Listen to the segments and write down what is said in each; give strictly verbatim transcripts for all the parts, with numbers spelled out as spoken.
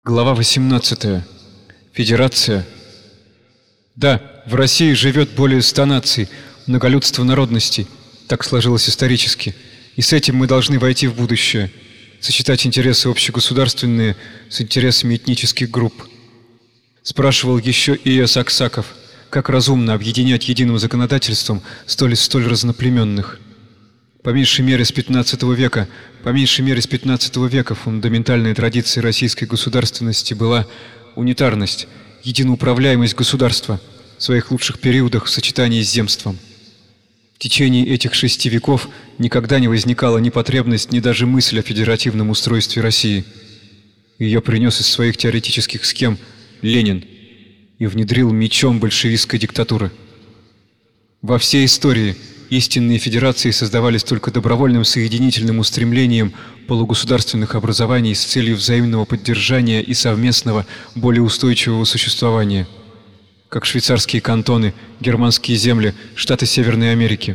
Глава восемнадцатая. Федерация. Да, в России живет более ста наций, многолюдство народностей. Так сложилось исторически. И с этим мы должны войти в будущее, сочетать интересы общегосударственные с интересами этнических групп. Спрашивал еще И С Аксаков, как разумно объединять единым законодательством столь и столь разноплеменных. По меньшей мере с пятнадцатого века, по меньшей мере с пятнадцатого века фундаментальной традицией российской государственности была унитарность, единоуправляемость государства в своих лучших периодах в сочетании с земством. В течение этих шести веков никогда не возникала ни потребность, ни даже мысль о федеративном устройстве России. Ее принес из своих теоретических схем Ленин и внедрил мечом большевистской диктатуры. Во всей истории истинные федерации создавались только добровольным соединительным устремлением полугосударственных образований с целью взаимного поддержания и совместного, более устойчивого существования, как швейцарские кантоны, германские земли, штаты Северной Америки.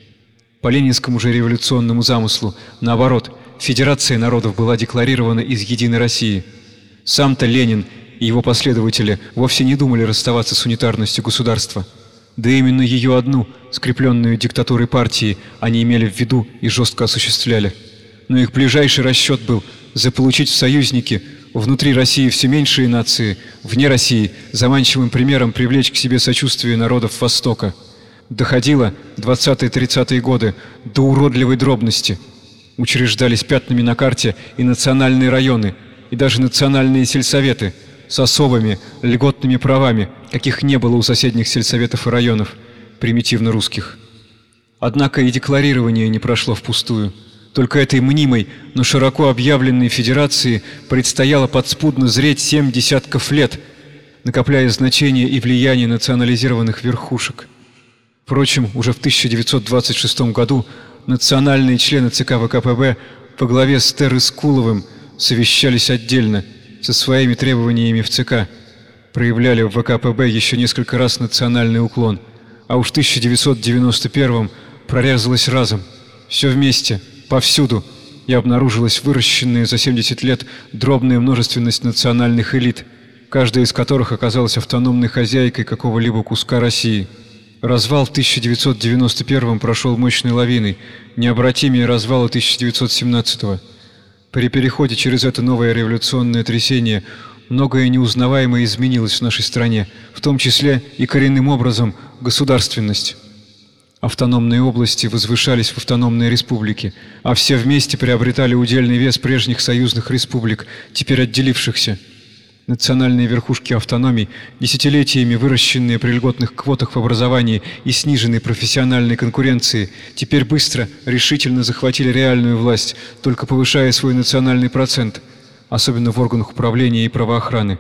По ленинскому же революционному замыслу, наоборот, федерация народов была декларирована из единой России. Сам-то Ленин и его последователи вовсе не думали расставаться с унитарностью государства. Да именно ее одну, скрепленную диктатурой партии, они имели в виду и жестко осуществляли. Но их ближайший расчет был заполучить в союзники внутри России все меньшие нации, вне России заманчивым примером привлечь к себе сочувствие народов Востока. Доходило двадцатые-тридцатые годы до уродливой дробности. Учреждались пятнами на карте и национальные районы, и даже национальные сельсоветы с особыми льготными правами, каких не было у соседних сельсоветов и районов, примитивно русских. Однако и декларирование не прошло впустую. Только этой мнимой, но широко объявленной федерации предстояло подспудно зреть семь десятков лет, накопляя значение и влияние национализированных верхушек. Впрочем, уже в тысяча девятьсот двадцать шестом году национальные члены ЦК ВКПБ во главе с Терыскуловым совещались отдельно, со своими требованиями в ЦК, проявляли в ВКПБ еще несколько раз национальный уклон, а уж в тысяча девятьсот девяносто первом прорезалось разом, все вместе, повсюду, и обнаружилась выращенная за семьдесят лет дробная множественность национальных элит, каждая из которых оказалась автономной хозяйкой какого-либо куска России. Развал в тысяча девятьсот девяносто первом прошел мощной лавиной, необратимее развала тысяча девятьсот семнадцатого. При переходе через это новое революционное трясение многое неузнаваемое изменилось в нашей стране, в том числе и коренным образом государственность. Автономные области возвышались в автономные республики, а все вместе приобретали удельный вес прежних союзных республик, теперь отделившихся. Национальные верхушки автономий, десятилетиями выращенные при льготных квотах в образовании и сниженной профессиональной конкуренции, теперь быстро, решительно захватили реальную власть, только повышая свой национальный процент, особенно в органах управления и правоохраны.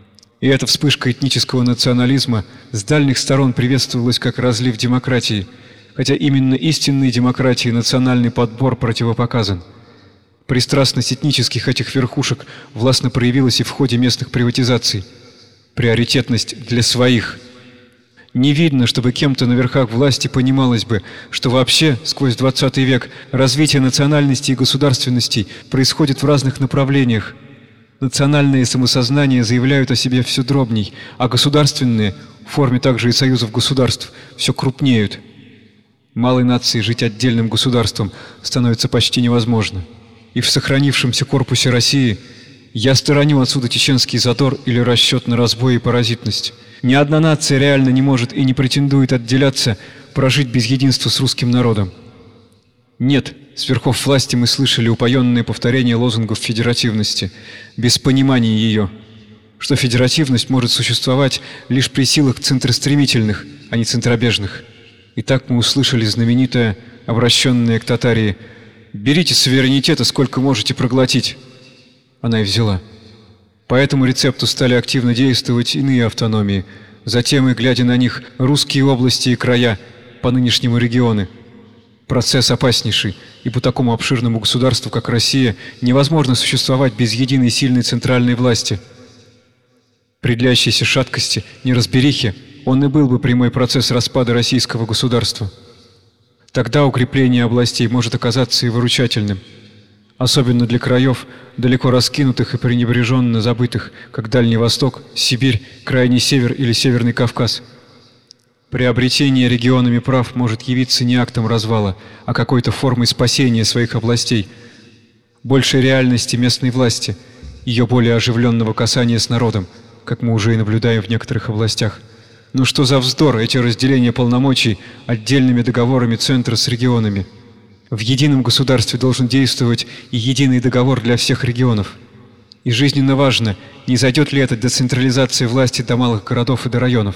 И эта вспышка этнического национализма с дальних сторон приветствовалась как разлив демократии, хотя именно истинной демократии национальный подбор противопоказан. Пристрастность этнических этих верхушек властно проявилась и в ходе местных приватизаций. Приоритетность для своих. Не видно, чтобы кем-то на верхах власти понималось бы, что вообще сквозь двадцатый век развитие национальности и государственностей происходит в разных направлениях. Национальные самосознания заявляют о себе все дробней, а государственные, в форме также и союзов государств, все крупнеют. Малой нации жить отдельным государством становится почти невозможно. И в сохранившемся корпусе России я стороню отсюда чеченский задор или расчет на разбой и паразитность. Ни одна нация реально не может и не претендует отделяться, прожить без единства с русским народом. Нет, с верхов власти мы слышали упоенное повторение лозунгов федеративности, без понимания ее, что федеративность может существовать лишь при силах центростремительных, а не центробежных. И так мы услышали знаменитое, обращенное к Татарии: «Берите суверенитета, сколько можете проглотить». Она и взяла. По этому рецепту стали активно действовать иные автономии, затем и, глядя на них, русские области и края, по нынешнему регионы. Процесс опаснейший, и по такому обширному государству, как Россия, невозможно существовать без единой сильной центральной власти. При длящейся шаткости, неразберихе, он и был бы прямой процесс распада российского государства. Тогда укрепление областей может оказаться и выручательным. особенно для краев, далеко раскинутых и пренебреженно забытых, как Дальний Восток, Сибирь, Крайний Север или Северный Кавказ. Приобретение регионами прав может явиться не актом развала, а какой-то формой спасения своих областей, большей реальности местной власти, ее более оживленного касания с народом, как мы уже и наблюдаем в некоторых областях. Но что за вздор эти разделения полномочий отдельными договорами центра с регионами? В едином государстве должен действовать и единый договор для всех регионов. И жизненно важно, не зайдет ли эта децентрализация власти до малых городов и до районов.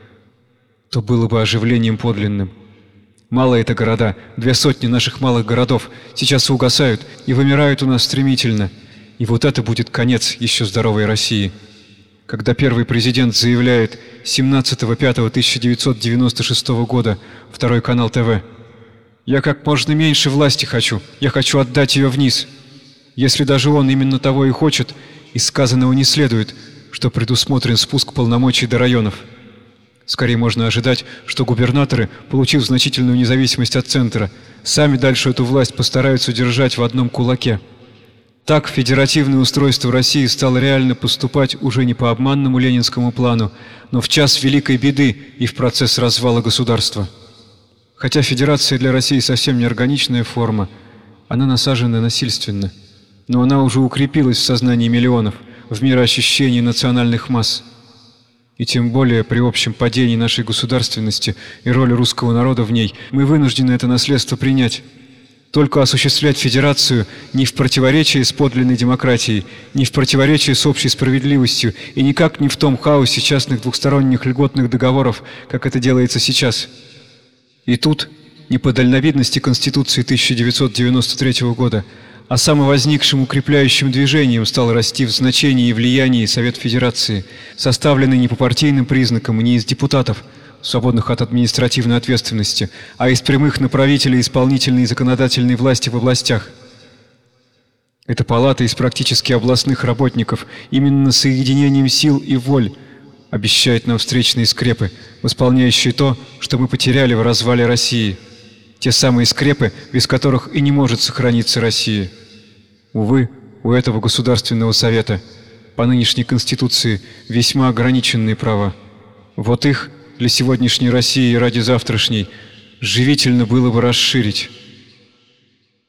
То было бы оживлением подлинным. Мало это города, две сотни наших малых городов сейчас угасают и вымирают у нас стремительно. И вот это будет конец еще здоровой России. Когда первый президент заявляет семнадцатого пятого тысяча девятьсот девяносто шестого года, второй канал ТВ: «Я как можно меньше власти хочу, я хочу отдать ее вниз». Если даже он именно того и хочет, из сказанного не следует, что предусмотрен спуск полномочий до районов. Скорее можно ожидать, что губернаторы, получив значительную независимость от центра, сами дальше эту власть постараются держать в одном кулаке. Так федеративное устройство России стало реально поступать уже не по обманному ленинскому плану, но в час великой беды и в процесс развала государства. Хотя федерация для России совсем не органичная форма, она насажена насильственно, но она уже укрепилась в сознании миллионов, в мироощущении национальных масс. И тем более при общем падении нашей государственности и роли русского народа в ней мы вынуждены это наследство принять. Только осуществлять федерацию не в противоречии с подлинной демократией, не в противоречии с общей справедливостью и никак не в том хаосе частных двухсторонних льготных договоров, как это делается сейчас. И тут, не по дальновидности Конституции тысяча девятьсот девяносто третьего года, а самовозникшим укрепляющим движением стал расти в значении и влиянии Совет Федерации, составленный не по партийным признакам и не из депутатов, свободных от административной ответственности, а из прямых направителей исполнительной и законодательной власти в областях. Эта палата из практически областных работников именно соединением сил и воль обещает нам встречные скрепы, восполняющие то, что мы потеряли в развале России. Те самые скрепы, без которых и не может сохраниться Россия. Увы, у этого Государственного Совета по нынешней Конституции весьма ограниченные права. Вот их для сегодняшней России и ради завтрашней живительно было бы расширить.